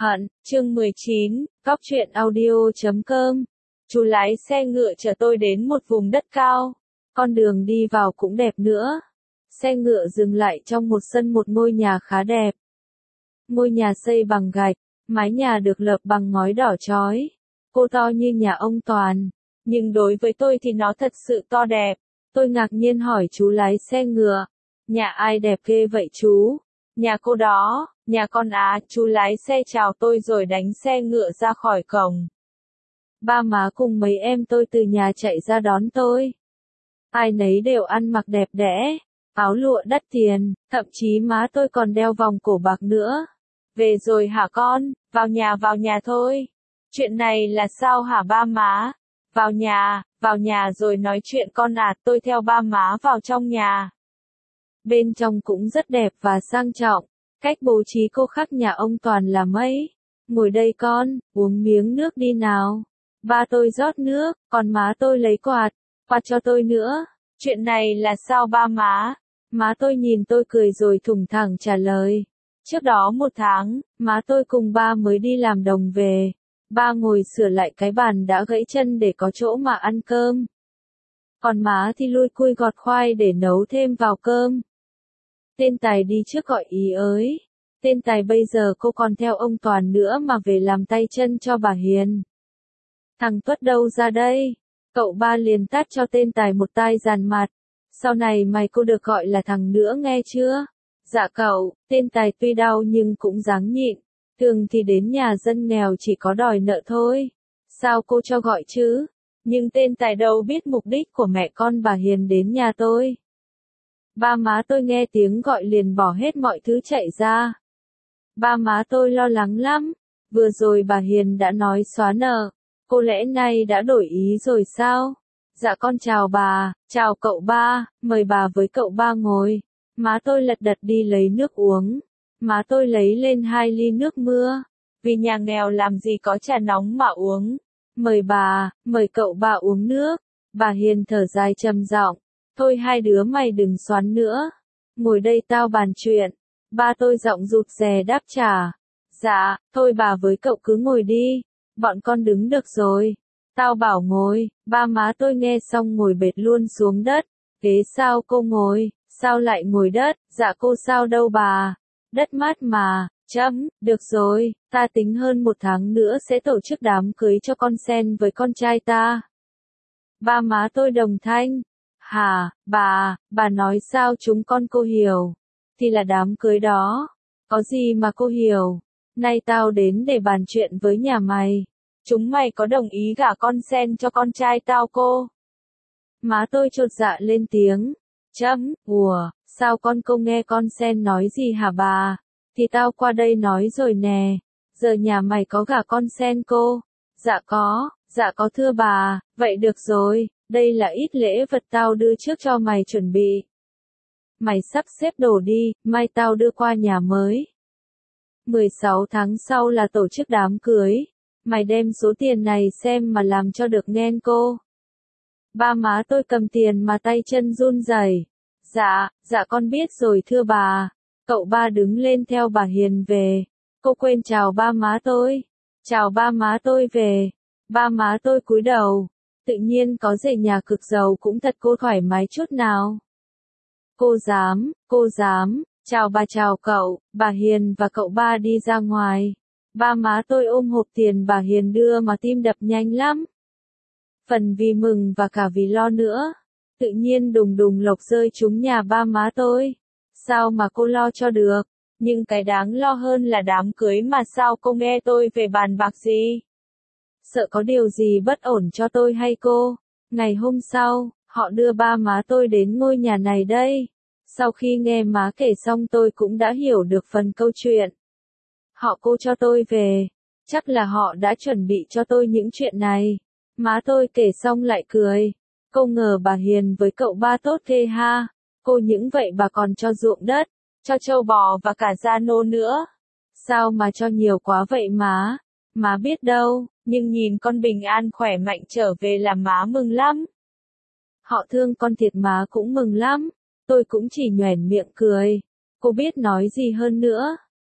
Hận, chương 19, Cóc truyện audio.com. Chú lái xe ngựa chở tôi đến một vùng đất cao. Con đường đi vào cũng đẹp nữa. Xe ngựa dừng lại trong một sân một ngôi nhà khá đẹp. Ngôi nhà xây bằng gạch, mái nhà được lợp bằng ngói đỏ chói. Cô to như nhà ông Toàn, nhưng đối với tôi thì nó thật sự to đẹp. Tôi ngạc nhiên hỏi chú lái xe ngựa, nhà ai đẹp ghê vậy chú? Nhà cô đó, nhà con á, chú lái xe chào tôi rồi đánh xe ngựa ra khỏi cổng. Ba má cùng mấy em tôi từ nhà chạy ra đón tôi. Ai nấy đều ăn mặc đẹp đẽ, áo lụa đắt tiền, thậm chí má tôi còn đeo vòng cổ bạc nữa. Về rồi hả con, vào nhà thôi. Chuyện này là sao hả ba má? Vào nhà rồi nói chuyện con à, tôi theo ba má vào trong nhà. Bên trong cũng rất đẹp và sang trọng, cách bố trí cô khác nhà ông Toàn là mấy. Ngồi đây con, uống miếng nước đi nào. Ba tôi rót nước, còn má tôi lấy quạt cho tôi nữa. Chuyện này là sao ba má? Má tôi nhìn tôi cười rồi thủng thẳng trả lời. Trước đó 1 tháng, má tôi cùng ba mới đi làm đồng về. Ba ngồi sửa lại cái bàn đã gãy chân để có chỗ mà ăn cơm. Còn má thì lui cui gọt khoai để nấu thêm vào cơm. Tên Tài đi trước gọi ý ới. Tên Tài bây giờ cô còn theo ông Toàn nữa mà về làm tay chân cho bà Hiền. Thằng Tuất đâu ra đây? Cậu ba liền tát cho tên Tài một tai dàn mặt. Sau này mày cô được gọi là thằng nữa nghe chưa? Dạ cậu, tên Tài tuy đau nhưng cũng dáng nhịn. Thường thì đến nhà dân nghèo chỉ có đòi nợ thôi. Sao cô cho gọi chứ? Nhưng tên Tài đâu biết mục đích của mẹ con bà Hiền đến nhà tôi. Ba má tôi nghe tiếng gọi liền bỏ hết mọi thứ chạy ra. Ba má tôi lo lắng lắm. Vừa rồi bà Hiền đã nói xóa nợ. Cô lẽ nay đã đổi ý rồi sao? Dạ con chào bà, chào cậu ba, mời bà với cậu ba ngồi. Má tôi lật đật đi lấy nước uống. Má tôi lấy lên 2 ly nước mưa. Vì nhà nghèo làm gì có trà nóng mà uống. Mời bà, mời cậu ba uống nước. Bà Hiền thở dài trầm giọng. Thôi hai đứa mày đừng xoắn nữa. Ngồi đây tao bàn chuyện. Ba tôi giọng rụt rè đáp trả. Dạ, thôi bà với cậu cứ ngồi đi. Bọn con đứng được rồi. Tao bảo ngồi. Ba má tôi nghe xong ngồi bệt luôn xuống đất. Ghế sao cô ngồi? Sao lại ngồi đất? Dạ cô sao đâu bà? Đất mát mà. Được rồi, ta tính hơn 1 tháng nữa sẽ tổ chức đám cưới cho con Sen với con trai ta. Ba má tôi đồng thanh. Hả, bà nói sao chúng con cô hiểu? Thì là đám cưới đó. Có gì mà cô hiểu? Nay tao đến để bàn chuyện với nhà mày. Chúng mày có đồng ý gả con Sen cho con trai tao cô? Má tôi chột dạ lên tiếng. Ủa, sao con cô nghe con Sen nói gì hả bà? Thì tao qua đây nói rồi nè. Giờ nhà mày có gả con Sen cô? Dạ có thưa bà. Vậy được rồi, đây là ít lễ vật tao đưa trước cho mày chuẩn bị. Mày sắp xếp đồ đi, mai tao đưa qua nhà mới. 16 tháng sau là tổ chức đám cưới. Mày đem số tiền này xem mà làm cho được nghe cô. Ba má tôi cầm tiền mà tay chân run rẩy. Dạ con biết rồi thưa bà. Cậu ba đứng lên theo bà Hiền về. Cô quên chào ba má tôi. Chào ba má tôi về. Ba má tôi cúi đầu. Tự nhiên có rể nhà cực giàu cũng thật cô thoải mái chút nào. Cô dám. Chào bà chào cậu. Bà Hiền và cậu ba đi ra ngoài. Ba má tôi ôm hộp tiền bà Hiền đưa mà tim đập nhanh lắm. Phần vì mừng và cả vì lo nữa. Tự nhiên đùng đùng lộc rơi trúng nhà ba má tôi. Sao mà cô lo cho được? Nhưng cái đáng lo hơn là đám cưới mà sao cô nghe tôi về bàn bạc gì? Sợ có điều gì bất ổn cho tôi hay cô? Ngày hôm sau, họ đưa ba má tôi đến ngôi nhà này đây. Sau khi nghe má kể xong tôi cũng đã hiểu được phần câu chuyện. Họ cô cho tôi về. Chắc là họ đã chuẩn bị cho tôi những chuyện này. Má tôi kể xong lại cười. Cô ngờ bà Hiền với cậu ba tốt ghê ha. Cô những vậy bà còn cho ruộng đất, cho trâu bò và cả gia nô nữa. Sao mà cho nhiều quá vậy má? Má biết đâu, nhưng nhìn con bình an khỏe mạnh trở về là má mừng lắm. Họ thương con thiệt má cũng mừng lắm. Tôi cũng chỉ nhoẻn miệng cười. Cô biết nói gì hơn nữa.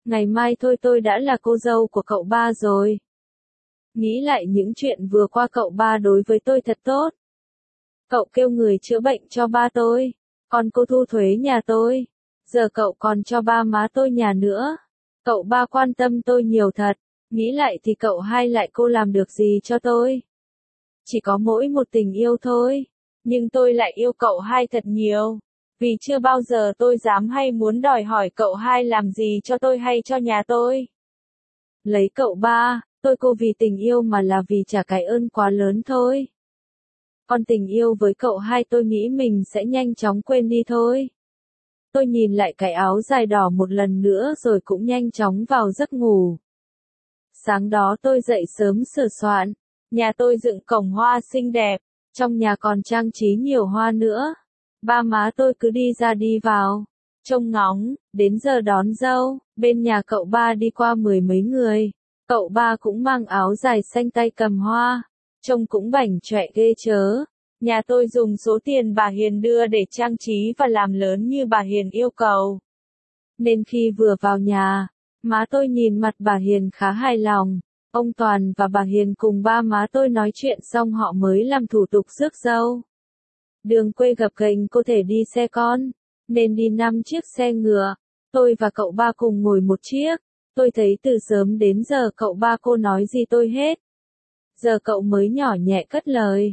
Ngày mai thôi tôi đã là cô dâu của cậu ba rồi. Nghĩ lại những chuyện vừa qua cậu ba đối với tôi thật tốt. Cậu kêu người chữa bệnh cho ba tôi, còn cô thu thuế nhà tôi. Giờ cậu còn cho ba má tôi nhà nữa. Cậu ba quan tâm tôi nhiều thật. Nghĩ lại thì cậu hai lại cô làm được gì cho tôi? Chỉ có mỗi một tình yêu thôi. Nhưng tôi lại yêu cậu hai thật nhiều. Vì chưa bao giờ tôi dám hay muốn đòi hỏi cậu hai làm gì cho tôi hay cho nhà tôi. Lấy cậu ba, tôi cô vì tình yêu mà là vì trả cái ơn quá lớn thôi. Còn tình yêu với cậu hai tôi nghĩ mình sẽ nhanh chóng quên đi thôi. Tôi nhìn lại cái áo dài đỏ một lần nữa rồi cũng nhanh chóng vào giấc ngủ. Sáng đó tôi dậy sớm sửa soạn. Nhà tôi dựng cổng hoa xinh đẹp. Trong nhà còn trang trí nhiều hoa nữa. Ba má tôi cứ đi ra đi vào. Trông ngóng, đến giờ đón dâu, bên nhà cậu ba đi qua 10 mấy người. Cậu ba cũng mang áo dài xanh tay cầm hoa. Trông cũng bảnh chọe ghê chớ. Nhà tôi dùng số tiền bà Hiền đưa để trang trí và làm lớn như bà Hiền yêu cầu. Nên khi vừa vào nhà, má tôi nhìn mặt bà Hiền khá hài lòng. Ông Toàn và bà Hiền cùng ba má tôi nói chuyện xong họ mới làm thủ tục rước dâu. Đường quê gập ghềnh có thể đi xe con, nên đi 5 chiếc xe ngựa. Tôi và cậu ba cùng ngồi một chiếc. Tôi thấy từ sớm đến giờ cậu ba cô nói gì tôi hết. Giờ cậu mới nhỏ nhẹ cất lời.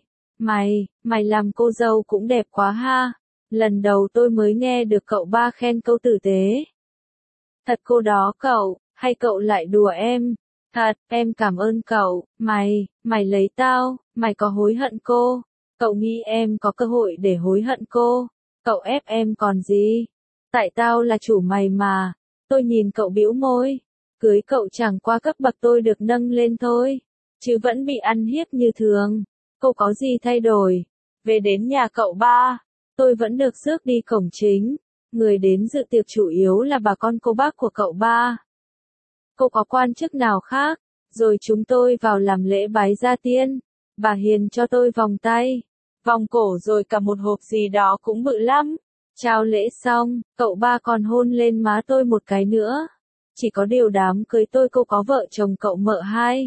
Mày làm cô dâu cũng đẹp quá ha. Lần đầu tôi mới nghe được cậu ba khen câu tử tế. Thật cô đó cậu, hay cậu lại đùa em? Thật, em cảm ơn cậu. Mày lấy tao, mày có hối hận cô? Cậu nghĩ em có cơ hội để hối hận cô? Cậu ép em còn gì? Tại tao là chủ mày mà. Tôi nhìn cậu bĩu môi. Cưới cậu chẳng qua cấp bậc tôi được nâng lên thôi. Chứ vẫn bị ăn hiếp như thường. Cô có gì thay đổi? Về đến nhà cậu ba, tôi vẫn được rước đi cổng chính. Người đến dự tiệc chủ yếu là bà con cô bác của cậu ba. Cô có quan chức nào khác? Rồi chúng tôi vào làm lễ bái gia tiên. Bà Hiền cho tôi vòng tay, vòng cổ rồi cả một hộp gì đó cũng bự lắm. Chào lễ xong, cậu ba còn hôn lên má tôi một cái nữa. Chỉ có điều đám cưới tôi cô có vợ chồng cậu mợ hai.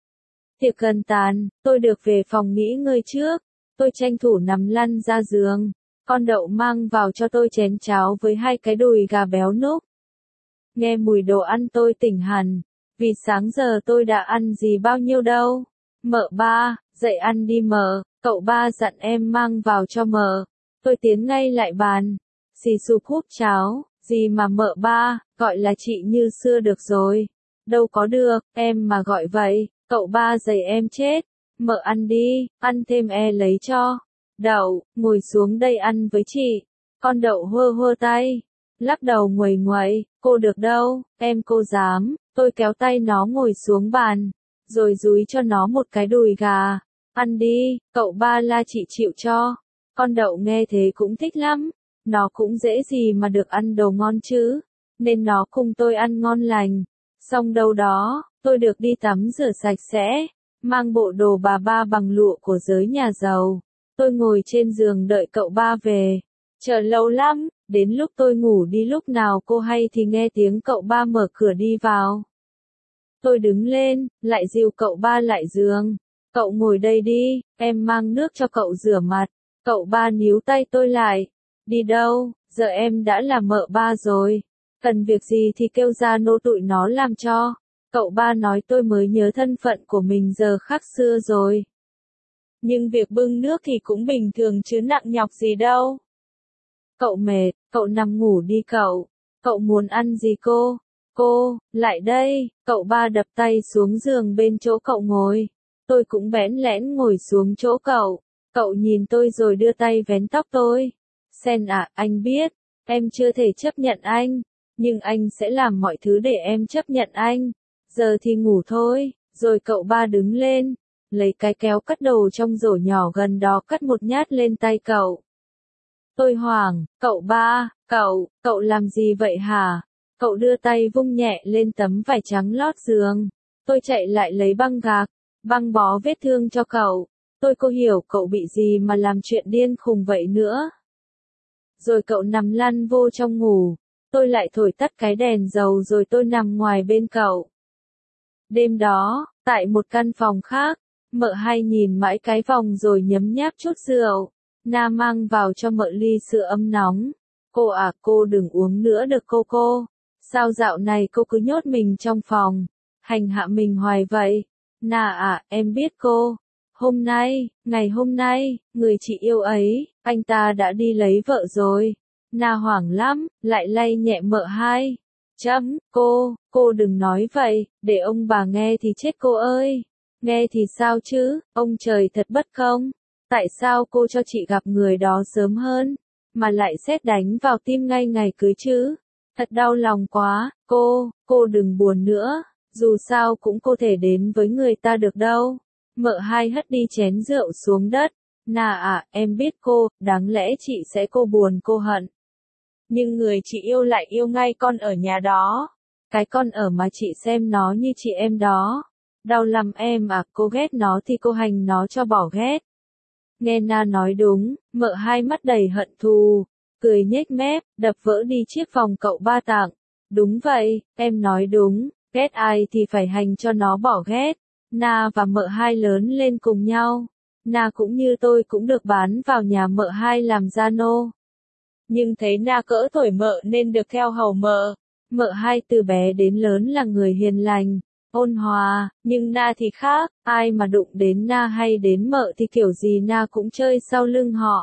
Tiệc gần tàn, tôi được về phòng nghỉ ngơi trước. Tôi tranh thủ nằm lăn ra giường. Con Đậu mang vào cho tôi chén cháo với 2 cái đùi gà béo núc. Nghe mùi đồ ăn tôi tỉnh hẳn. Vì sáng giờ tôi đã ăn gì bao nhiêu đâu. Mợ ba, dậy ăn đi mợ. Cậu ba dặn em mang vào cho mợ. Tôi tiến ngay lại bàn. Xì xụp húp cháo. Gì mà mợ ba, gọi là chị như xưa được rồi. Đâu có được, em mà gọi vậy. Cậu ba giày em chết. Mợ ăn đi, ăn thêm lấy cho. Đậu, ngồi xuống đây ăn với chị. Con Đậu hơ hơ tay. Lắc đầu nguầy nguậy, cô được đâu, em cô dám. Tôi kéo tay nó ngồi xuống bàn. Rồi dúi cho nó một cái đùi gà. Ăn đi, cậu ba la chị chịu cho. Con Đậu nghe thế cũng thích lắm. Nó cũng dễ gì mà được ăn đồ ngon chứ. Nên nó cùng tôi ăn ngon lành. Xong đâu đó, tôi được đi tắm rửa sạch sẽ. Mang bộ đồ bà ba bằng lụa của giới nhà giàu. Tôi ngồi trên giường đợi cậu ba về. Chờ lâu lắm, đến lúc tôi ngủ đi lúc nào cô hay thì nghe tiếng cậu ba mở cửa đi vào. Tôi đứng lên, lại dìu cậu ba lại giường. Cậu ngồi đây đi, em mang nước cho cậu rửa mặt. Cậu ba níu tay tôi lại. Đi đâu, giờ em đã là mợ ba rồi. Cần việc gì thì kêu ra nô tụi nó làm cho. Cậu ba nói tôi mới nhớ thân phận của mình giờ khác xưa rồi. Nhưng việc bưng nước thì cũng bình thường chứ nặng nhọc gì đâu. Cậu mệt, cậu nằm ngủ đi cậu. Cậu muốn ăn gì cô? Cô, lại đây, cậu ba đập tay xuống giường bên chỗ cậu ngồi. Tôi cũng bẽn lẽn ngồi xuống chỗ cậu. Cậu nhìn tôi rồi đưa tay vén tóc tôi. Sen à, anh biết, em chưa thể chấp nhận anh. Nhưng anh sẽ làm mọi thứ để em chấp nhận anh. Giờ thì ngủ thôi. Rồi cậu ba đứng lên. Lấy cái kéo cắt đồ trong rổ nhỏ gần đó cắt một nhát lên tay cậu. Tôi hoảng, cậu ba, cậu làm gì vậy hả? Cậu đưa tay vung nhẹ lên tấm vải trắng lót giường. Tôi chạy lại lấy băng gạc, băng bó vết thương cho cậu. Tôi cô hiểu cậu bị gì mà làm chuyện điên khùng vậy nữa. Rồi cậu nằm lăn vô trong ngủ. tôi lại thổi tắt cái đèn dầu rồi tôi nằm ngoài bên cậu. Đêm đó, tại một căn phòng khác, mợ hai nhìn mãi cái vòng rồi nhấm nháp chút rượu. Na mang vào cho mợ ly sữa ấm nóng. Cô à, cô đừng uống nữa được cô. Sao dạo này cô cứ nhốt mình trong phòng, hành hạ mình hoài vậy? Na à, em biết cô. Ngày hôm nay, người chị yêu ấy, anh ta đã đi lấy vợ rồi. Na hoảng lắm, lại lay nhẹ mợ hai. Cô đừng nói vậy, để ông bà nghe thì chết cô ơi. Nghe thì sao chứ, ông trời thật bất công. Tại sao cô cho chị gặp người đó sớm hơn, mà lại sét đánh vào tim ngay ngày cưới chứ? Thật đau lòng quá, cô đừng buồn nữa, dù sao cũng cô thể đến với người ta được đâu. Mợ hai hất đi chén rượu xuống đất. Na à, em biết cô, đáng lẽ chị sẽ cô buồn cô hận. Nhưng người chị yêu lại yêu ngay con ở nhà đó. Cái con ở mà chị xem nó như chị em đó. Đau lắm em à, cô ghét nó thì cô hành nó cho bỏ ghét. Nghe Na nói đúng, mợ hai mắt đầy hận thù, cười nhếch mép, đập vỡ đi chiếc vòng cậu ba tặng. Đúng vậy, em nói đúng, ghét ai thì phải hành cho nó bỏ ghét. Na và mợ hai lớn lên cùng nhau. Na cũng như tôi cũng được bán vào nhà mợ hai làm gia nô. Nhưng thấy Na cỡ tuổi mợ nên được theo hầu mợ. Mợ hai từ bé đến lớn là người hiền lành, ôn hòa, nhưng Na thì khác, ai mà đụng đến Na hay đến mợ thì kiểu gì Na cũng chơi sau lưng họ.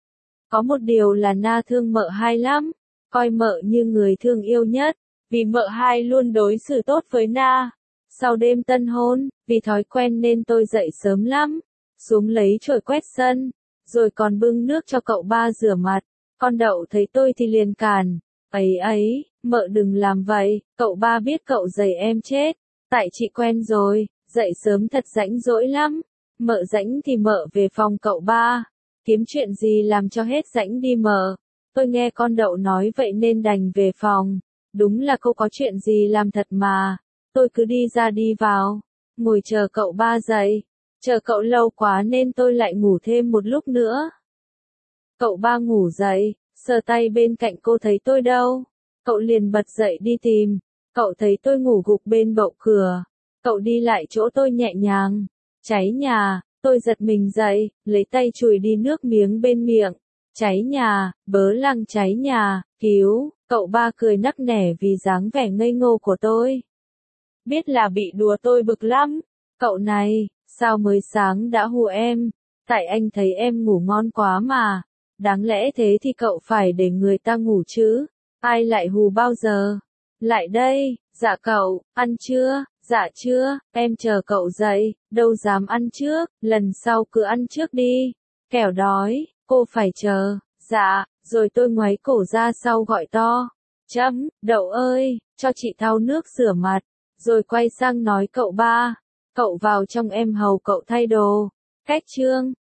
Có một điều là Na thương mợ hai lắm, coi mợ như người thương yêu nhất, vì mợ hai luôn đối xử tốt với Na. Sau đêm tân hôn, vì thói quen nên tôi dậy sớm lắm, xuống lấy chổi quét sân, rồi còn bưng nước cho cậu ba rửa mặt. Con Đậu thấy tôi thì liền cản, ấy, mợ đừng làm vậy, cậu ba biết cậu giày em chết, tại chị quen rồi, dậy sớm thật rãnh rỗi lắm, mợ rãnh thì mợ về phòng cậu ba, kiếm chuyện gì làm cho hết rãnh đi mợ. Tôi nghe con Đậu nói vậy nên đành về phòng, đúng là cô có chuyện gì làm thật mà, tôi cứ đi ra đi vào, ngồi chờ cậu ba dậy, chờ cậu lâu quá nên tôi lại ngủ thêm một lúc nữa. Cậu ba ngủ dậy, sờ tay bên cạnh cô thấy tôi đâu. Cậu liền bật dậy đi tìm. Cậu thấy tôi ngủ gục bên bậu cửa. Cậu đi lại chỗ tôi nhẹ nhàng. Cháy nhà, tôi giật mình dậy, lấy tay chùi đi nước miếng bên miệng. Cháy nhà, bớ lăng cháy nhà, cứu. Cậu ba cười nắc nẻ vì dáng vẻ ngây ngô của tôi. Biết là bị đùa tôi bực lắm. Cậu này, sao mới sáng đã hù em? Tại anh thấy em ngủ ngon quá mà. Đáng lẽ thế thì cậu phải để người ta ngủ chứ, ai lại hù bao giờ? Lại đây, dạ cậu, ăn chưa? Dạ chưa, em chờ cậu dậy, đâu dám ăn trước, lần sau cứ ăn trước đi. Kẻo đói, cô phải chờ, dạ, rồi tôi ngoáy cổ ra sau gọi to. Đậu ơi, cho chị thau nước rửa mặt, rồi quay sang nói cậu ba, cậu vào trong em hầu cậu thay đồ. Cách chương